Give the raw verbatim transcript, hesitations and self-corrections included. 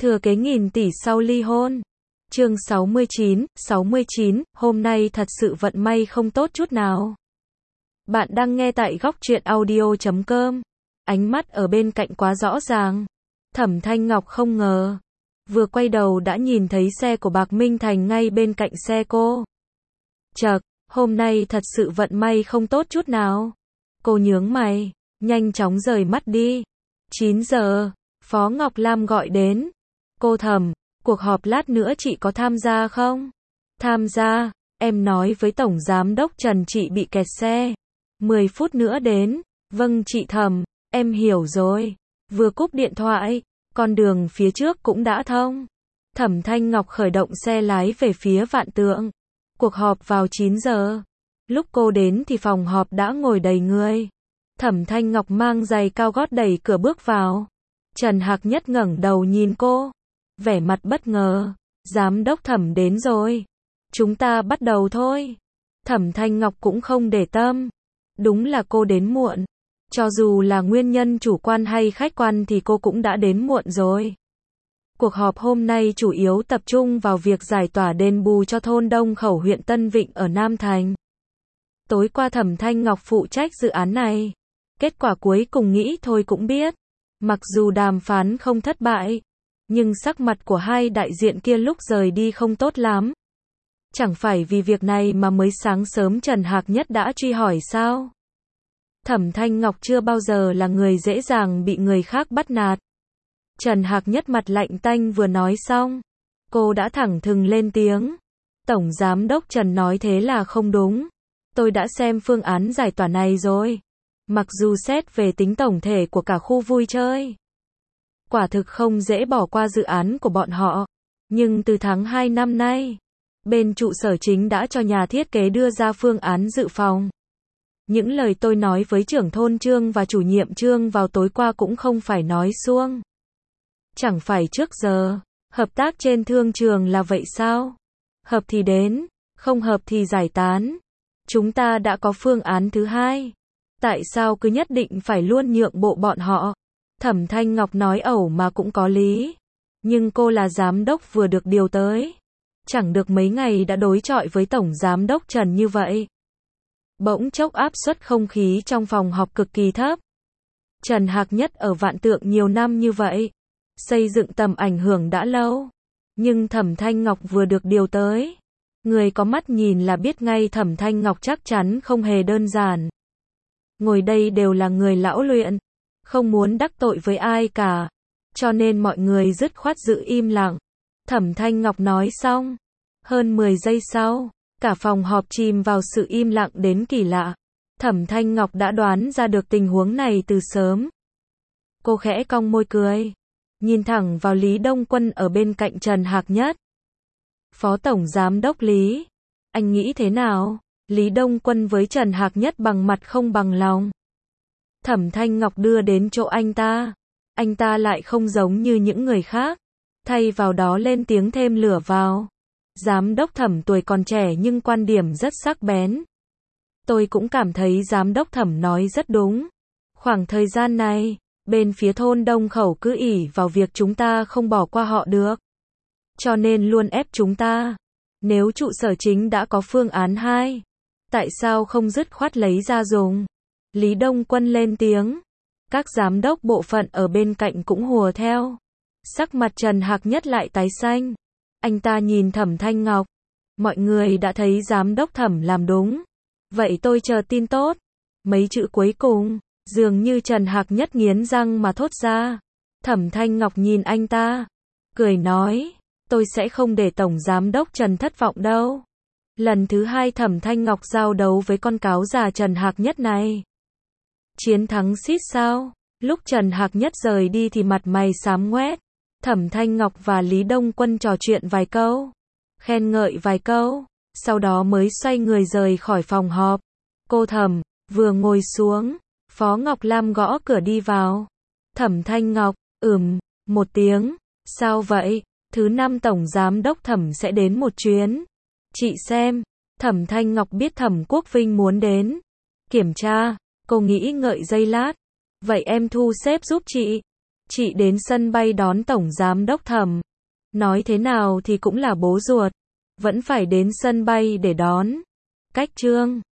Thừa kế nghìn tỷ sau ly hôn. Chương sáu mươi chín, sáu mươi chín, hôm nay thật sự vận may không tốt chút nào. Bạn đang nghe tại góc truyện audio chấm com. Ánh mắt ở bên cạnh quá rõ ràng. Thẩm Thanh Ngọc không ngờ. Vừa quay đầu đã nhìn thấy xe của Bạc Minh Thành ngay bên cạnh xe cô. Chậc, hôm nay thật sự vận may không tốt chút nào. Cô nhướng mày, nhanh chóng rời mắt đi. chín giờ, Phó Ngọc Lam gọi đến. Cô Thẩm, cuộc họp lát nữa chị có tham gia không? Tham gia, em nói với Tổng Giám đốc Trần chị bị kẹt xe. mười phút nữa đến. Vâng chị Thẩm, em hiểu rồi. Vừa cúp điện thoại, con đường phía trước cũng đã thông. Thẩm Thanh Ngọc khởi động xe lái về phía Vạn Tượng. Cuộc họp vào chín giờ. Lúc cô đến thì phòng họp đã ngồi đầy người. Thẩm Thanh Ngọc mang giày cao gót đẩy cửa bước vào. Trần Hạc Nhất ngẩng đầu nhìn cô. Vẻ mặt bất ngờ. Giám đốc Thẩm đến rồi. Chúng ta bắt đầu thôi. Thẩm Thanh Ngọc cũng không để tâm. Đúng là cô đến muộn. Cho dù là nguyên nhân chủ quan hay khách quan thì cô cũng đã đến muộn rồi. Cuộc họp hôm nay chủ yếu tập trung vào việc giải tỏa đền bù cho thôn Đông Khẩu huyện Tân Vịnh ở Nam Thành. Tối qua Thẩm Thanh Ngọc phụ trách dự án này. Kết quả cuối cùng nghĩ thôi cũng biết. Mặc dù đàm phán không thất bại, nhưng sắc mặt của hai đại diện kia lúc rời đi không tốt lắm. Chẳng phải vì việc này mà mới sáng sớm Trần Hạc Nhất đã truy hỏi sao? Thẩm Thanh Ngọc chưa bao giờ là người dễ dàng bị người khác bắt nạt. Trần Hạc Nhất mặt lạnh tanh vừa nói xong, cô đã thẳng thừng lên tiếng. Tổng Giám đốc Trần nói thế là không đúng. Tôi đã xem phương án giải tỏa này rồi. Mặc dù xét về tính tổng thể của cả khu vui chơi, quả thực không dễ bỏ qua dự án của bọn họ. Nhưng từ tháng hai năm nay, bên trụ sở chính đã cho nhà thiết kế đưa ra phương án dự phòng. Những lời tôi nói với trưởng thôn Trương và chủ nhiệm Trương vào tối qua cũng không phải nói suông. Chẳng phải trước giờ, hợp tác trên thương trường là vậy sao? Hợp thì đến, không hợp thì giải tán. Chúng ta đã có phương án thứ hai. Tại sao cứ nhất định phải luôn nhượng bộ bọn họ? Thẩm Thanh Ngọc nói ẩu mà cũng có lý. Nhưng cô là giám đốc vừa được điều tới. Chẳng được mấy ngày đã đối chọi với Tổng Giám đốc Trần như vậy. Bỗng chốc áp suất không khí trong phòng họp cực kỳ thấp. Trần Hạc Nhất ở Vạn Tượng nhiều năm như vậy. Xây dựng tầm ảnh hưởng đã lâu. Nhưng Thẩm Thanh Ngọc vừa được điều tới. Người có mắt nhìn là biết ngay Thẩm Thanh Ngọc chắc chắn không hề đơn giản. Ngồi đây đều là người lão luyện. Không muốn đắc tội với ai cả. Cho nên mọi người dứt khoát giữ im lặng. Thẩm Thanh Ngọc nói xong. Hơn mười giây sau, cả phòng họp chìm vào sự im lặng đến kỳ lạ. Thẩm Thanh Ngọc đã đoán ra được tình huống này từ sớm. Cô khẽ cong môi cười. Nhìn thẳng vào Lý Đông Quân ở bên cạnh Trần Hạc Nhất. Phó Tổng Giám đốc Lý. Anh nghĩ thế nào? Lý Đông Quân với Trần Hạc Nhất bằng mặt không bằng lòng. Thẩm Thanh Ngọc đưa đến chỗ anh ta. Anh ta lại không giống như những người khác. Thay vào đó lên tiếng thêm lửa vào. Giám đốc Thẩm tuổi còn trẻ nhưng quan điểm rất sắc bén. Tôi cũng cảm thấy Giám đốc Thẩm nói rất đúng. Khoảng thời gian này, bên phía thôn Đông Khẩu cứ ỷ vào việc chúng ta không bỏ qua họ được. Cho nên luôn ép chúng ta. Nếu trụ sở chính đã có phương án hai, tại sao không dứt khoát lấy ra dùng? Lý Đông Quân lên tiếng. Các giám đốc bộ phận ở bên cạnh cũng hùa theo. Sắc mặt Trần Hạc Nhất lại tái xanh. Anh ta nhìn Thẩm Thanh Ngọc. Mọi người đã thấy giám đốc Thẩm làm đúng. Vậy tôi chờ tin tốt. Mấy chữ cuối cùng, dường như Trần Hạc Nhất nghiến răng mà thốt ra. Thẩm Thanh Ngọc nhìn anh ta, cười nói, tôi sẽ không để Tổng Giám đốc Trần thất vọng đâu. Lần thứ hai Thẩm Thanh Ngọc giao đấu với con cáo già Trần Hạc Nhất này. Chiến thắng xít sao? Lúc Trần Hạc Nhất rời đi thì mặt mày xám ngoét. Thẩm Thanh Ngọc và Lý Đông Quân trò chuyện vài câu, khen ngợi vài câu, sau đó mới xoay người rời khỏi phòng họp. Cô Thẩm, vừa ngồi xuống, Phó Ngọc Lam gõ cửa đi vào. Thẩm Thanh Ngọc, ừm, một tiếng, sao vậy? Thứ năm Tổng Giám đốc Thẩm sẽ đến một chuyến. Chị xem, Thẩm Thanh Ngọc biết Thẩm Quốc Vinh muốn đến. Kiểm tra, cô nghĩ ngợi giây lát. Vậy em thu xếp giúp chị. Chị đến sân bay đón Tổng Giám đốc Thẩm. Nói thế nào thì cũng là bố ruột. Vẫn phải đến sân bay để đón. Cách Trương